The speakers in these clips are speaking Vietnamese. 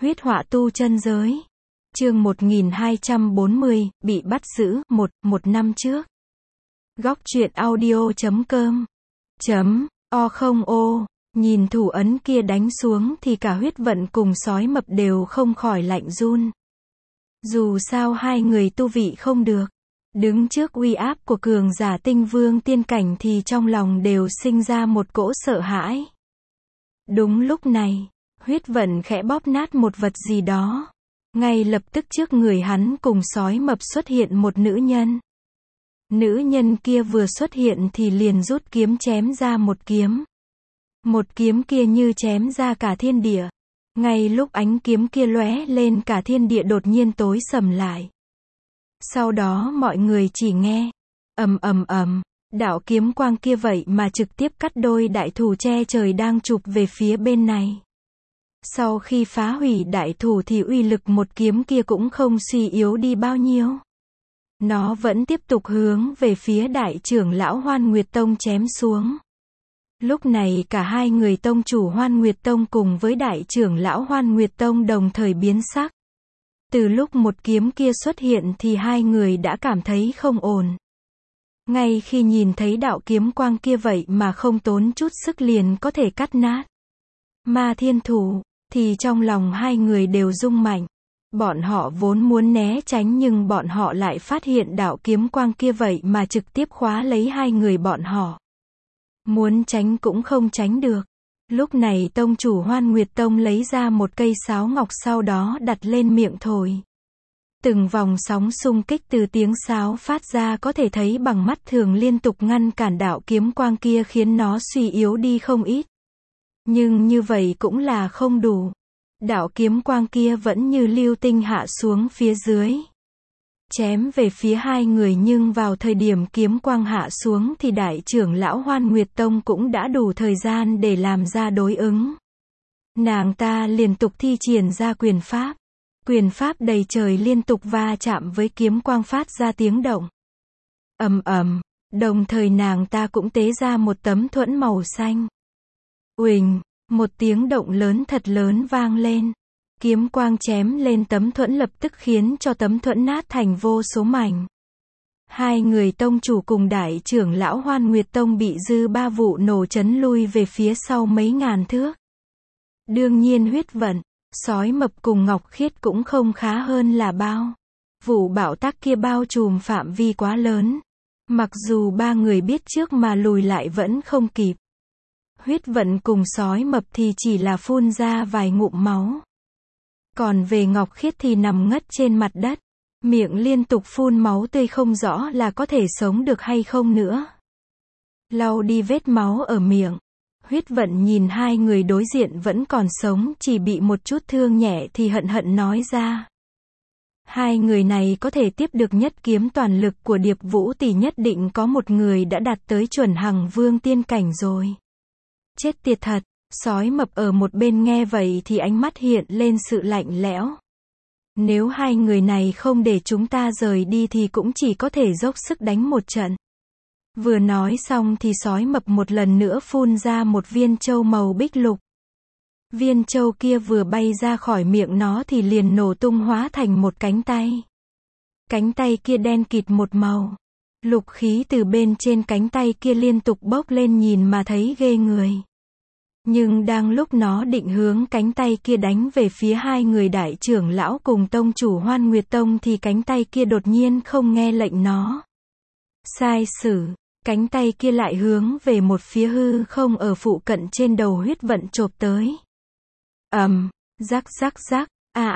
Huyết họa tu chân giới. Chương 1240, bị bắt giữ, một năm trước. Góc truyện audio.com O nhìn thủ ấn kia đánh xuống thì cả Huyết Vận cùng Sói Mập đều không khỏi lạnh run. Dù sao hai người tu vị không được, đứng trước uy áp của cường giả tinh vương tiên cảnh thì trong lòng đều sinh ra một cỗ sợ hãi. Đúng lúc này, Huyết Vận khẽ bóp nát một vật gì đó. Ngay lập tức trước người hắn cùng Sói Mập xuất hiện một nữ nhân. Nữ nhân kia vừa xuất hiện thì liền rút kiếm chém ra một kiếm. Một kiếm kia như chém ra cả thiên địa. Ngay lúc ánh kiếm kia lóe lên, cả thiên địa đột nhiên tối sầm lại. Sau đó mọi người chỉ nghe ầm ầm ầm, đạo kiếm quang kia vậy mà trực tiếp cắt đôi đại thủ che trời đang chụp về phía bên này. Sau khi phá hủy đại thủ thì uy lực một kiếm kia cũng không suy yếu đi bao nhiêu. Nó vẫn tiếp tục hướng về phía đại trưởng lão Hoan Nguyệt Tông chém xuống. Lúc này cả hai người tông chủ Hoan Nguyệt Tông cùng với đại trưởng lão Hoan Nguyệt Tông đồng thời biến sắc. Từ lúc một kiếm kia xuất hiện thì hai người đã cảm thấy không ổn. Ngay khi nhìn thấy đạo kiếm quang kia vậy mà không tốn chút sức liền có thể cắt nát Ma Thiên Thủ, thì trong lòng hai người đều rung mạnh. Bọn họ vốn muốn né tránh nhưng bọn họ lại phát hiện đạo kiếm quang kia vậy mà trực tiếp khóa lấy hai người bọn họ. Muốn tránh cũng không tránh được. Lúc này tông chủ Hoan Nguyệt Tông lấy ra một cây sáo ngọc, sau đó đặt lên miệng thổi. Từng vòng sóng xung kích từ tiếng sáo phát ra có thể thấy bằng mắt thường liên tục ngăn cản đạo kiếm quang kia, khiến nó suy yếu đi không ít. Nhưng như vậy cũng là không đủ. Đạo kiếm quang kia vẫn như lưu tinh hạ xuống phía dưới, chém về phía hai người, nhưng vào thời điểm kiếm quang hạ xuống thì đại trưởng lão Hoan Nguyệt Tông cũng đã đủ thời gian để làm ra đối ứng. Nàng ta liên tục thi triển ra quyền pháp. Quyền pháp đầy trời liên tục va chạm với kiếm quang phát ra tiếng động ầm ầm, đồng thời nàng ta cũng tế ra một tấm thuẫn màu xanh. Uỳnh, một tiếng động lớn thật lớn vang lên. Kiếm quang chém lên tấm thuẫn lập tức khiến cho tấm thuẫn nát thành vô số mảnh. Hai người tông chủ cùng đại trưởng lão Hoan Nguyệt Tông bị dư ba vụ nổ chấn lui về phía sau mấy ngàn thước. Đương nhiên Huyết Vận, Sói Mập cùng Ngọc Khiết cũng không khá hơn là bao. Vụ bão táp kia bao trùm phạm vi quá lớn. Mặc dù ba người biết trước mà lùi lại vẫn không kịp. Huyết Vận cùng Sói Mập thì chỉ là phun ra vài ngụm máu. Còn về Ngọc Khiết thì nằm ngất trên mặt đất, miệng liên tục phun máu tươi, không rõ là có thể sống được hay không nữa. Lau đi vết máu ở miệng, Huyết Vận nhìn hai người đối diện vẫn còn sống, chỉ bị một chút thương nhẹ thì hận hận nói ra. Hai người này có thể tiếp được nhất kiếm toàn lực của Điệp Vũ thì nhất định có một người đã đạt tới chuẩn Hằng Vương tiên cảnh rồi. Chết tiệt thật. Sói Mập ở một bên nghe vậy thì ánh mắt hiện lên sự lạnh lẽo. Nếu hai người này không để chúng ta rời đi thì cũng chỉ có thể dốc sức đánh một trận. Vừa nói xong thì Sói Mập một lần nữa phun ra một viên châu màu bích lục. Viên châu kia vừa bay ra khỏi miệng nó thì liền nổ tung hóa thành một cánh tay. Cánh tay kia đen kịt một màu. Lục khí từ bên trên cánh tay kia liên tục bốc lên, nhìn mà thấy ghê người. Nhưng đang lúc nó định hướng cánh tay kia đánh về phía hai người đại trưởng lão cùng tông chủ Hoan Nguyệt Tông thì cánh tay kia đột nhiên không nghe lệnh nó. Sai sử, cánh tay kia lại hướng về một phía hư không ở phụ cận trên đầu Huyết Vận chộp tới. Rắc rắc rắc,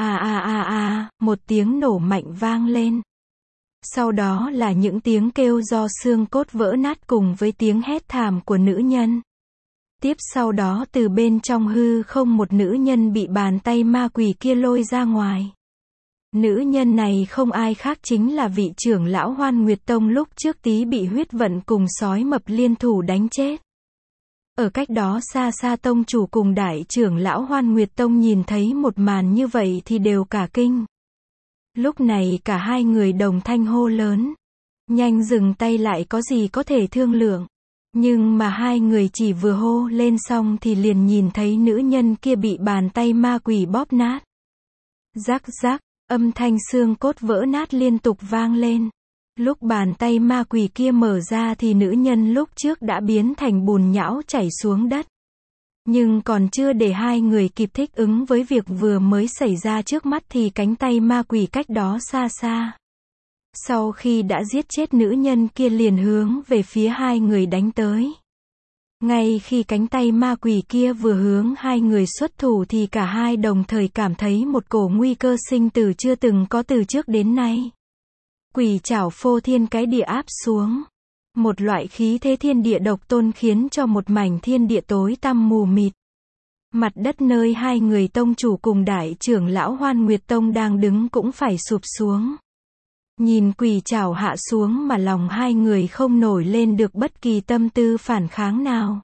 một tiếng nổ mạnh vang lên. Sau đó là những tiếng kêu do xương cốt vỡ nát cùng với tiếng hét thảm của nữ nhân. Tiếp sau đó từ bên trong hư không một nữ nhân bị bàn tay ma quỷ kia lôi ra ngoài. Nữ nhân này không ai khác chính là vị trưởng lão Hoan Nguyệt Tông lúc trước tí bị Huyết Vận cùng Sói Mập liên thủ đánh chết. Ở cách đó xa xa tông chủ cùng đại trưởng lão Hoan Nguyệt Tông nhìn thấy một màn như vậy thì đều cả kinh. Lúc này cả hai người đồng thanh hô lớn. Nhanh dừng tay lại, có gì có thể thương lượng. Nhưng mà hai người chỉ vừa hô lên xong thì liền nhìn thấy nữ nhân kia bị bàn tay ma quỷ bóp nát. Rắc rắc, âm thanh xương cốt vỡ nát liên tục vang lên. Lúc bàn tay ma quỷ kia mở ra thì nữ nhân lúc trước đã biến thành bùn nhão chảy xuống đất. Nhưng còn chưa để hai người kịp thích ứng với việc vừa mới xảy ra trước mắt thì cánh tay ma quỷ cách đó xa xa. Sau khi đã giết chết nữ nhân kia liền hướng về phía hai người đánh tới. Ngay khi cánh tay ma quỷ kia vừa hướng hai người xuất thủ thì cả hai đồng thời cảm thấy một cổ nguy cơ sinh tử chưa từng có từ trước đến nay. Quỷ trảo phô thiên cái địa áp xuống. Một loại khí thế thiên địa độc tôn khiến cho một mảnh thiên địa tối tăm mù mịt. Mặt đất nơi hai người tông chủ cùng đại trưởng lão Hoan Nguyệt Tông đang đứng cũng phải sụp xuống. Nhìn quỷ trảo hạ xuống mà lòng hai người không nổi lên được bất kỳ tâm tư phản kháng nào.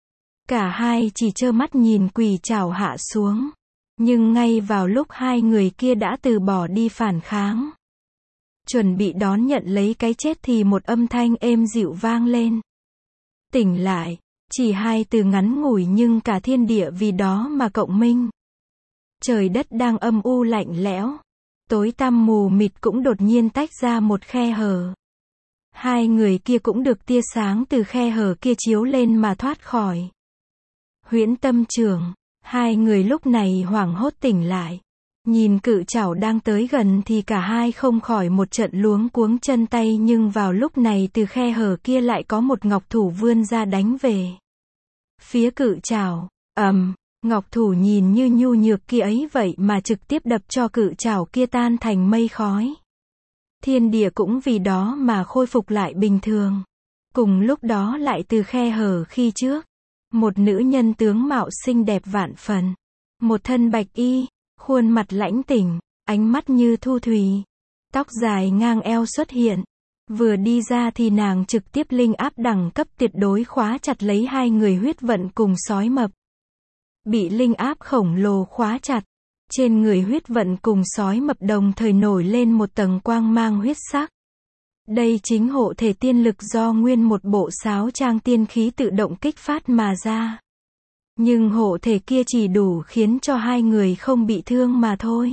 Cả hai chỉ trơ mắt nhìn quỷ trảo hạ xuống. Nhưng ngay vào lúc hai người kia đã từ bỏ đi phản kháng, chuẩn bị đón nhận lấy cái chết thì một âm thanh êm dịu vang lên. Tỉnh lại, chỉ hai từ ngắn ngủi nhưng cả thiên địa vì đó mà cộng minh. Trời đất đang âm u lạnh lẽo, tối tăm mù mịt cũng đột nhiên tách ra một khe hở. Hai người kia cũng được tia sáng từ khe hở kia chiếu lên mà thoát khỏi. Huyễn Tâm Trưởng, hai người lúc này hoảng hốt tỉnh lại. Nhìn cự trảo đang tới gần thì cả hai không khỏi một trận luống cuống chân tay, nhưng vào lúc này từ khe hở kia lại có một ngọc thủ vươn ra đánh về phía cự trảo. Ngọc thủ nhìn như nhu nhược kia ấy vậy mà trực tiếp đập cho cự trảo kia tan thành mây khói. Thiên địa cũng vì đó mà khôi phục lại bình thường. Cùng lúc đó lại từ khe hở khi trước, một nữ nhân tướng mạo xinh đẹp vạn phần, một thân bạch y, khuôn mặt lãnh tỉnh, ánh mắt như thu thủy, tóc dài ngang eo xuất hiện. Vừa đi ra thì nàng trực tiếp linh áp đẳng cấp tuyệt đối khóa chặt lấy hai người huyết vận cùng sói mập. Bị linh áp khổng lồ khóa chặt, trên người huyết vận cùng sói mập đồng thời nổi lên một tầng quang mang huyết sắc. Đây chính hộ thể tiên lực do nguyên một bộ sáo trang tiên khí tự động kích phát mà ra. Nhưng hộ thể kia chỉ đủ khiến cho hai người không bị thương mà thôi.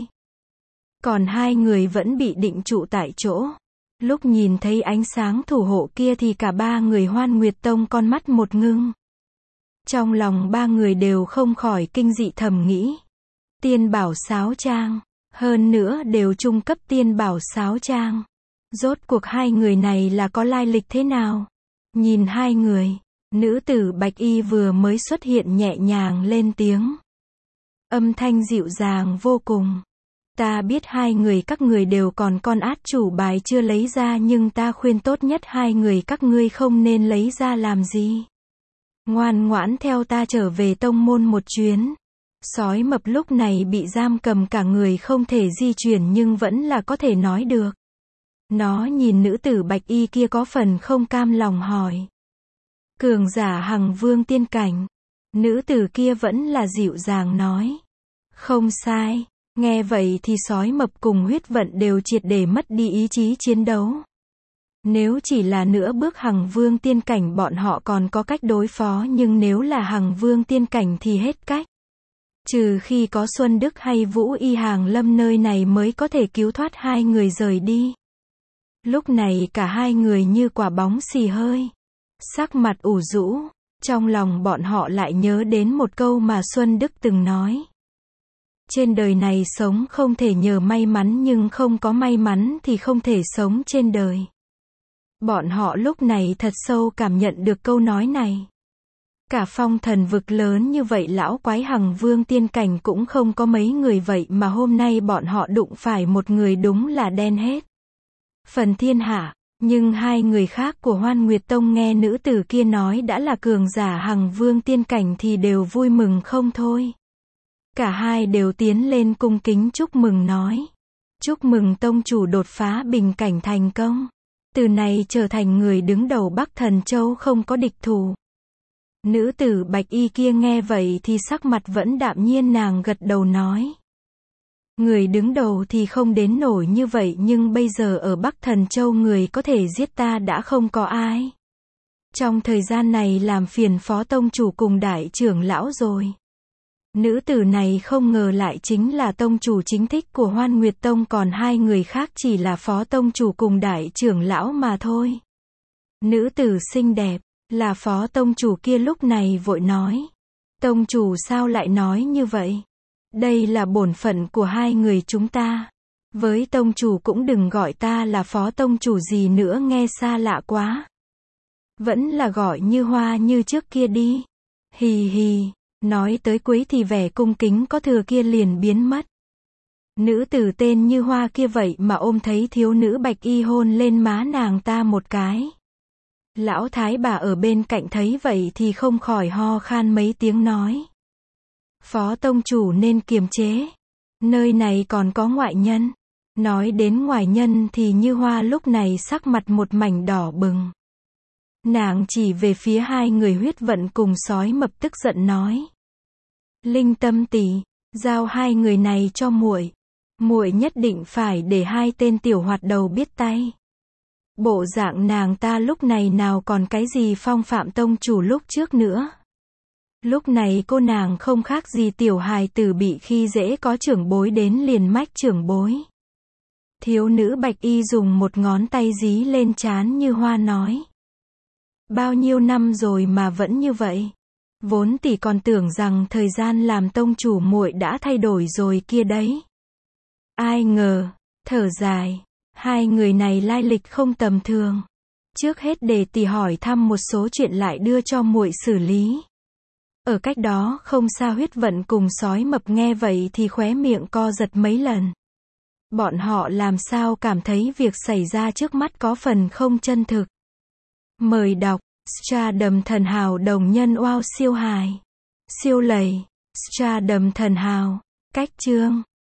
Còn hai người vẫn bị định trụ tại chỗ. Lúc nhìn thấy ánh sáng thủ hộ kia thì cả ba người Hoan Nguyệt Tông con mắt một ngưng. Trong lòng ba người đều không khỏi kinh dị thầm nghĩ. Tiên bảo sáo trang. Hơn nữa đều trung cấp tiên bảo sáo trang. Rốt cuộc hai người này là có lai lịch thế nào? Nhìn hai người, nữ tử bạch y vừa mới xuất hiện nhẹ nhàng lên tiếng. Âm thanh dịu dàng vô cùng. Ta biết hai người các người đều còn con át chủ bài chưa lấy ra, nhưng ta khuyên tốt nhất hai người các ngươi không nên lấy ra làm gì. Ngoan ngoãn theo ta trở về tông môn một chuyến. Sói mập lúc này bị giam cầm cả người không thể di chuyển nhưng vẫn là có thể nói được. Nó nhìn nữ tử bạch y kia có phần không cam lòng hỏi. Cường giả Hằng Vương tiên cảnh. Nữ tử kia vẫn là dịu dàng nói. Không sai. Nghe vậy thì sói mập cùng huyết vận đều triệt để mất đi ý chí chiến đấu. Nếu chỉ là nửa bước Hằng Vương tiên cảnh bọn họ còn có cách đối phó, nhưng nếu là Hằng Vương tiên cảnh thì hết cách. Trừ khi có Xuân Đức hay Vũ Y Hàng Lâm nơi này mới có thể cứu thoát hai người rời đi. Lúc này cả hai người như quả bóng xì hơi. Sắc mặt ủ rũ. Trong lòng bọn họ lại nhớ đến một câu mà Xuân Đức từng nói. Trên đời này sống không thể nhờ may mắn, nhưng không có may mắn thì không thể sống trên đời. Bọn họ lúc này thật sâu cảm nhận được câu nói này. Cả phong thần vực lớn như vậy lão quái Hằng Vương tiên cảnh cũng không có mấy người vậy mà hôm nay bọn họ đụng phải một người đúng là đen hết phần thiên hạ. Nhưng hai người khác của Hoan Nguyệt Tông nghe nữ tử kia nói đã là cường giả Hằng Vương tiên cảnh thì đều vui mừng không thôi. Cả hai đều tiến lên cung kính chúc mừng nói. Chúc mừng tông chủ đột phá bình cảnh thành công. Từ này trở thành người đứng đầu Bắc Thần Châu không có địch thủ. Nữ tử bạch y kia nghe vậy thì sắc mặt vẫn đạm nhiên, nàng gật đầu nói. Người đứng đầu thì không đến nổi như vậy, nhưng bây giờ ở Bắc Thần Châu người có thể giết ta đã không có ai. Trong thời gian này làm phiền phó tông chủ cùng đại trưởng lão rồi. Nữ tử này không ngờ lại chính là tông chủ chính thích của Hoan Nguyệt Tông, còn hai người khác chỉ là phó tông chủ cùng đại trưởng lão mà thôi. Nữ tử xinh đẹp, là phó tông chủ kia lúc này vội nói. Tông chủ sao lại nói như vậy? Đây là bổn phận của hai người chúng ta. Với tông chủ cũng đừng gọi ta là phó tông chủ gì nữa, nghe xa lạ quá. Vẫn là gọi Như Hoa như trước kia đi. Hì hì, nói tới cuối thì vẻ cung kính có thừa kia liền biến mất. Nữ tử tên Như Hoa kia vậy mà ôm thấy thiếu nữ bạch y hôn lên má nàng ta một cái. Lão thái bà ở bên cạnh thấy vậy thì không khỏi ho khan mấy tiếng nói. Phó tông chủ nên kiềm chế. Nơi này còn có ngoại nhân. Nói đến ngoại nhân thì Như Hoa lúc này sắc mặt một mảnh đỏ bừng. Nàng chỉ về phía hai người Huyết Vận cùng Sói Mập tức giận nói. Linh Tâm tỷ, giao hai người này cho muội. Muội nhất định phải để hai tên tiểu hoạt đầu biết tay. Bộ dạng nàng ta lúc này nào còn cái gì phong phạm tông chủ lúc trước nữa. Lúc này cô nàng không khác gì tiểu hài tử bị khi dễ có trưởng bối đến liền mách trưởng bối. Thiếu nữ bạch y dùng một ngón tay dí lên trán Như Hoa nói. Bao nhiêu năm rồi mà vẫn như vậy. Vốn tỷ còn tưởng rằng thời gian làm tông chủ muội đã thay đổi rồi kia đấy. Ai ngờ, thở dài, hai người này lai lịch không tầm thường. Trước hết để tỷ hỏi thăm một số chuyện lại đưa cho muội xử lý. Ở cách đó không xa Huyết Vận cùng Sói Mập nghe vậy thì khóe miệng co giật mấy lần. Bọn họ làm sao cảm thấy việc xảy ra trước mắt có phần không chân thực. Mời đọc, Stardom Thần Hào đồng nhân wow siêu hài. Siêu lầy, Stardom Thần Hào, cách chương.